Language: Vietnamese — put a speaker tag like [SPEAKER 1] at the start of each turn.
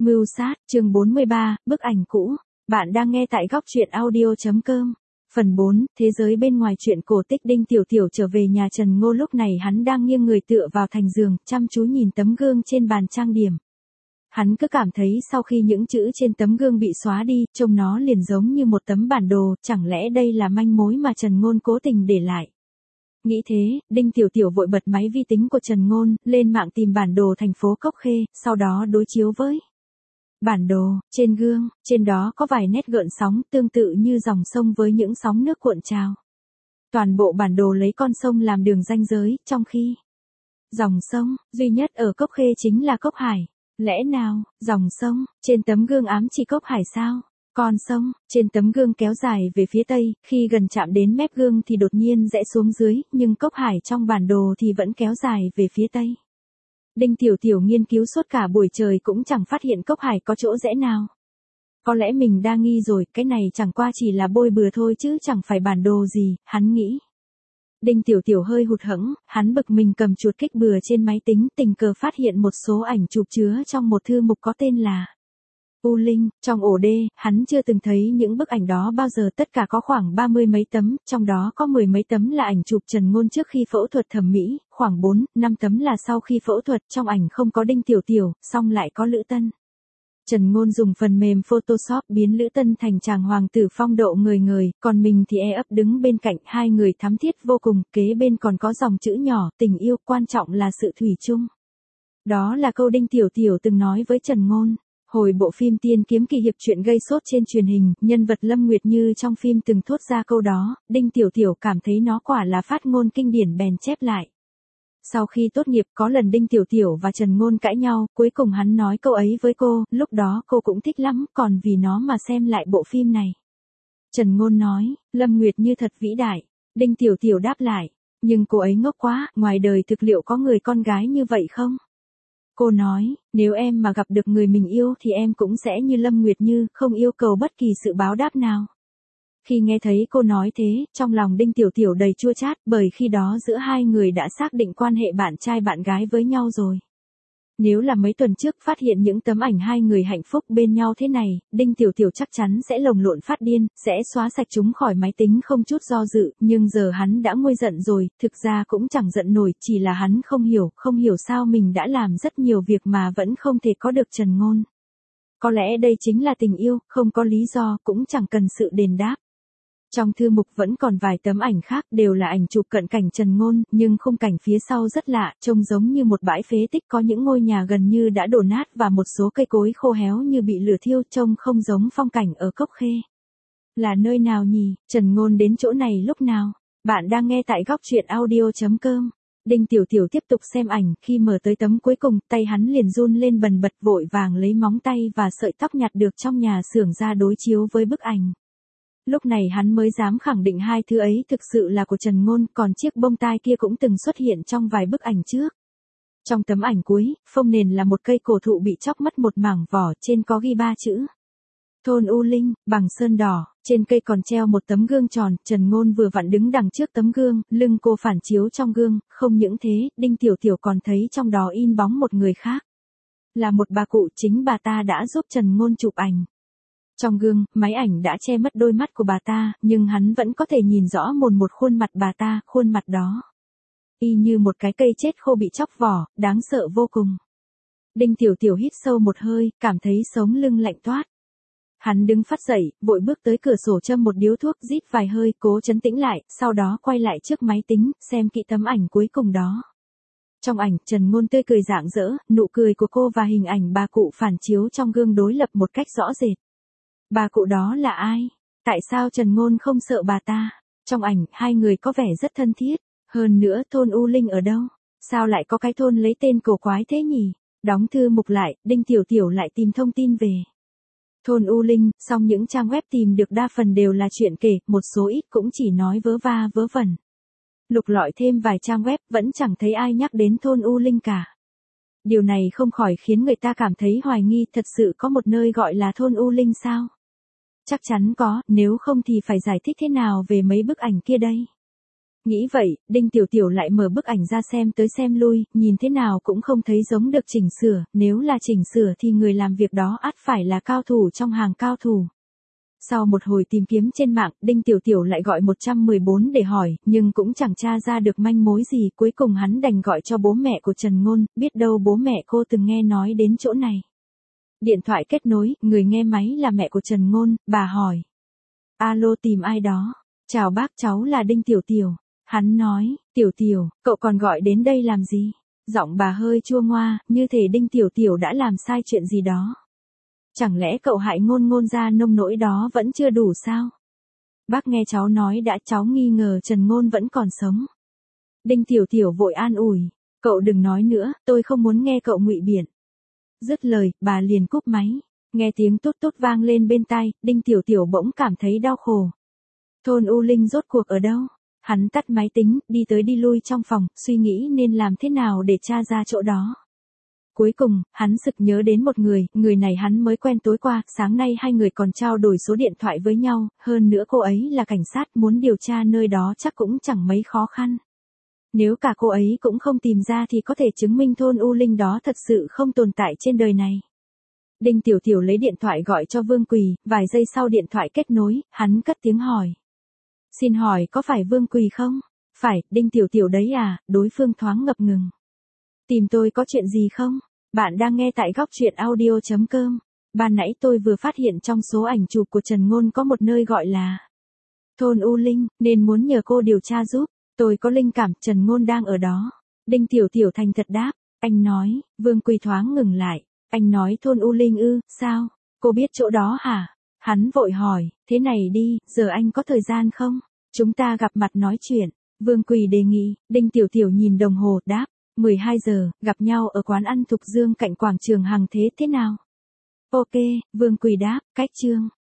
[SPEAKER 1] Mưu sát, chương 43, bức ảnh cũ. Bạn đang nghe tại góc truyện audio.com. Phần 4, thế giới bên ngoài truyện cổ tích. Đinh Tiểu Tiểu trở về nhà Trần Ngô, lúc này hắn đang nghiêng người tựa vào thành giường, chăm chú nhìn tấm gương trên bàn trang điểm. Hắn cứ cảm thấy sau khi những chữ trên tấm gương bị xóa đi, trông nó liền giống như một tấm bản đồ, chẳng lẽ đây là manh mối mà Trần Ngôn cố tình để lại. Nghĩ thế, Đinh Tiểu Tiểu vội bật máy vi tính của Trần Ngôn, lên mạng tìm bản đồ thành phố Cốc Khê, sau đó đối chiếu với bản đồ. Trên gương, trên đó có vài nét gợn sóng tương tự như dòng sông với những sóng nước cuộn trào. Toàn bộ bản đồ lấy con sông làm đường ranh giới, trong khi dòng sông duy nhất ở Cốc Khê chính là Cốc Hải. Lẽ nào, dòng sông trên tấm gương ám chỉ Cốc Hải sao? Con sông trên tấm gương kéo dài về phía tây, khi gần chạm đến mép gương thì đột nhiên rẽ xuống dưới, nhưng Cốc Hải trong bản đồ thì vẫn kéo dài về phía tây. Đinh Tiểu Tiểu nghiên cứu suốt cả buổi trời cũng chẳng phát hiện Cốc Hải có chỗ rẽ nào. Có lẽ mình đa nghi rồi, cái này chẳng qua chỉ là bôi bừa thôi chứ chẳng phải bản đồ gì, hắn nghĩ. Đinh Tiểu Tiểu hơi hụt hẫng, hắn bực mình cầm chuột kích bừa trên máy tính, tình cờ phát hiện một số ảnh chụp chứa trong một thư mục có tên là U Linh. Trong ổ đê, hắn chưa từng thấy những bức ảnh đó bao giờ, tất cả có khoảng 30 mấy tấm, trong đó có 10 mấy tấm là ảnh chụp Trần Ngôn trước khi phẫu thuật thẩm mỹ, khoảng 4, 5 tấm là sau khi phẫu thuật, trong ảnh không có Đinh Tiểu Tiểu, song lại có Lữ Tân. Trần Ngôn dùng phần mềm Photoshop biến Lữ Tân thành chàng hoàng tử phong độ người người, còn mình thì ấp đứng bên cạnh, hai người thắm thiết vô cùng, kế bên còn có dòng chữ nhỏ, tình yêu, quan trọng là sự thủy chung. Đó là câu Đinh Tiểu Tiểu từng nói với Trần Ngôn. Hồi bộ phim Tiên Kiếm Kỳ Hiệp chuyện gây sốt trên truyền hình, nhân vật Lâm Nguyệt Như trong phim từng thốt ra câu đó, Đinh Tiểu Tiểu cảm thấy nó quả là phát ngôn kinh điển bèn chép lại. Sau khi tốt nghiệp có lần Đinh Tiểu Tiểu và Trần Ngôn cãi nhau, cuối cùng hắn nói câu ấy với cô, lúc đó cô cũng thích lắm, còn vì nó mà xem lại bộ phim này. Trần Ngôn nói, Lâm Nguyệt Như thật vĩ đại. Đinh Tiểu Tiểu đáp lại, nhưng cô ấy ngốc quá, ngoài đời thực liệu có người con gái như vậy không? Cô nói, nếu em mà gặp được người mình yêu thì em cũng sẽ như Lâm Nguyệt Như, không yêu cầu bất kỳ sự báo đáp nào. Khi nghe thấy cô nói thế, trong lòng Đinh Tiểu Tiểu đầy chua chát, bởi khi đó giữa hai người đã xác định quan hệ bạn trai bạn gái với nhau rồi. Nếu là mấy tuần trước phát hiện những tấm ảnh hai người hạnh phúc bên nhau thế này, Đinh Tiểu Tiểu chắc chắn sẽ lồng lộn phát điên, sẽ xóa sạch chúng khỏi máy tính không chút do dự, nhưng giờ hắn đã nguôi giận rồi, thực ra cũng chẳng giận nổi, chỉ là hắn không hiểu sao mình đã làm rất nhiều việc mà vẫn không thể có được Trần Ngôn. Có lẽ đây chính là tình yêu, không có lý do, cũng chẳng cần sự đền đáp. Trong thư mục vẫn còn vài tấm ảnh khác, đều là ảnh chụp cận cảnh Trần Ngôn, nhưng khung cảnh phía sau rất lạ, trông giống như một bãi phế tích, có những ngôi nhà gần như đã đổ nát và một số cây cối khô héo như bị lửa thiêu, trông không giống phong cảnh ở Cốc Khê. Là nơi nào nhỉ? Trần Ngôn đến chỗ này lúc nào? Bạn đang nghe tại góc truyện audio.com. Đinh Tiểu Tiểu tiếp tục xem ảnh, khi mở tới tấm cuối cùng, tay hắn liền run lên bần bật, vội vàng lấy móng tay và sợi tóc nhặt được trong nhà xưởng ra đối chiếu với bức ảnh. Lúc này hắn mới dám khẳng định hai thứ ấy thực sự là của Trần Ngôn, còn chiếc bông tai kia cũng từng xuất hiện trong vài bức ảnh trước. Trong tấm ảnh cuối, phông nền là một cây cổ thụ bị chóc mất một mảng vỏ, trên có ghi 3 chữ. Thôn U Linh, bằng sơn đỏ, trên cây còn treo một tấm gương tròn, Trần Ngôn vừa vặn đứng đằng trước tấm gương, lưng cô phản chiếu trong gương, không những thế, Đinh Tiểu Tiểu còn thấy trong đó in bóng một người khác. Là một bà cụ, chính bà ta đã giúp Trần Ngôn chụp ảnh. Trong gương, máy ảnh đã che mất đôi mắt của bà ta, nhưng hắn vẫn có thể nhìn rõ một khuôn mặt bà ta, khuôn mặt đó y như một cái cây chết khô bị chóc vỏ, đáng sợ vô cùng. Đinh Tiểu Tiểu hít sâu một hơi, cảm thấy sống lưng lạnh toát. Hắn đứng phát dậy, vội bước tới cửa sổ châm một điếu thuốc, rít vài hơi, cố trấn tĩnh lại, sau đó quay lại trước máy tính, xem kỹ tấm ảnh cuối cùng đó. Trong ảnh, Trần Ngôn tươi cười rạng rỡ, nụ cười của cô và hình ảnh bà cụ phản chiếu trong gương đối lập một cách rõ rệt. Bà cụ đó là ai? Tại sao Trần Ngôn không sợ bà ta? Trong ảnh, hai người có vẻ rất thân thiết. Hơn nữa, thôn U Linh ở đâu? Sao lại có cái thôn lấy tên cổ quái thế nhỉ? Đóng thư mục lại, Đinh Tiểu Tiểu lại tìm thông tin về thôn U Linh, song những trang web tìm được đa phần đều là chuyện kể, một số ít cũng chỉ nói vớ va vớ vẩn. Lục lọi thêm vài trang web, vẫn chẳng thấy ai nhắc đến thôn U Linh cả. Điều này không khỏi khiến người ta cảm thấy hoài nghi, thật sự có một nơi gọi là thôn U Linh sao? Chắc chắn có, nếu không thì phải giải thích thế nào về mấy bức ảnh kia đây? Nghĩ vậy, Đinh Tiểu Tiểu lại mở bức ảnh ra xem tới xem lui, nhìn thế nào cũng không thấy giống được chỉnh sửa, nếu là chỉnh sửa thì người làm việc đó ắt phải là cao thủ trong hàng cao thủ. Sau một hồi tìm kiếm trên mạng, Đinh Tiểu Tiểu lại gọi 114 để hỏi, nhưng cũng chẳng tra ra được manh mối gì, cuối cùng hắn đành gọi cho bố mẹ của Trần Ngôn, biết đâu bố mẹ cô từng nghe nói đến chỗ này. Điện thoại kết nối, người nghe máy là mẹ của Trần Ngôn, bà hỏi. Alo, tìm ai đó? Chào bác, cháu là Đinh Tiểu Tiểu. Hắn nói, Tiểu Tiểu, cậu còn gọi đến đây làm gì? Giọng bà hơi chua ngoa, như thể Đinh Tiểu Tiểu đã làm sai chuyện gì đó. Chẳng lẽ cậu hại Ngôn Ngôn ra nông nỗi đó vẫn chưa đủ sao? Bác nghe cháu nói đã, cháu nghi ngờ Trần Ngôn vẫn còn sống. Đinh Tiểu Tiểu vội an ủi, cậu đừng nói nữa, tôi không muốn nghe cậu ngụy biện. Dứt lời, bà liền cúp máy. Nghe tiếng tút tút vang lên bên tai, Đinh Tiểu Tiểu bỗng cảm thấy đau khổ. Thôn U Linh rốt cuộc ở đâu? Hắn tắt máy tính, đi tới đi lui trong phòng, suy nghĩ nên làm thế nào để tra ra chỗ đó. Cuối cùng, hắn sực nhớ đến một người này hắn mới quen tối qua, sáng nay hai người còn trao đổi số điện thoại với nhau, hơn nữa cô ấy là cảnh sát, muốn điều tra nơi đó chắc cũng chẳng mấy khó khăn. Nếu cả cô ấy cũng không tìm ra thì có thể chứng minh thôn U Linh đó thật sự không tồn tại trên đời này. Đinh Tiểu Tiểu lấy điện thoại gọi cho Vương Quỳ, vài giây sau điện thoại kết nối, hắn cất tiếng hỏi. Xin hỏi có phải Vương Quỳ không? Phải, Đinh Tiểu Tiểu đấy à, đối phương thoáng ngập ngừng. Tìm tôi có chuyện gì không? Bạn đang nghe tại góc truyện audio.com. Ban nãy tôi vừa phát hiện trong số ảnh chụp của Trần Ngôn có một nơi gọi là thôn U Linh, nên muốn nhờ cô điều tra giúp. Tôi có linh cảm Trần Ngôn đang ở đó. Đinh Tiểu Tiểu thành thật đáp. Anh nói, Vương Quỳ thoáng ngừng lại. Anh nói thôn U Linh ư, sao? Cô biết chỗ đó hả? Hắn vội hỏi, thế này đi, giờ anh có thời gian không? Chúng ta gặp mặt nói chuyện. Vương Quỳ đề nghị, Đinh Tiểu Tiểu nhìn đồng hồ, đáp. 12 giờ, gặp nhau ở quán ăn Thục Dương cạnh quảng trường Hằng Thế thế nào? Ok, Vương Quỳ đáp, cách chương.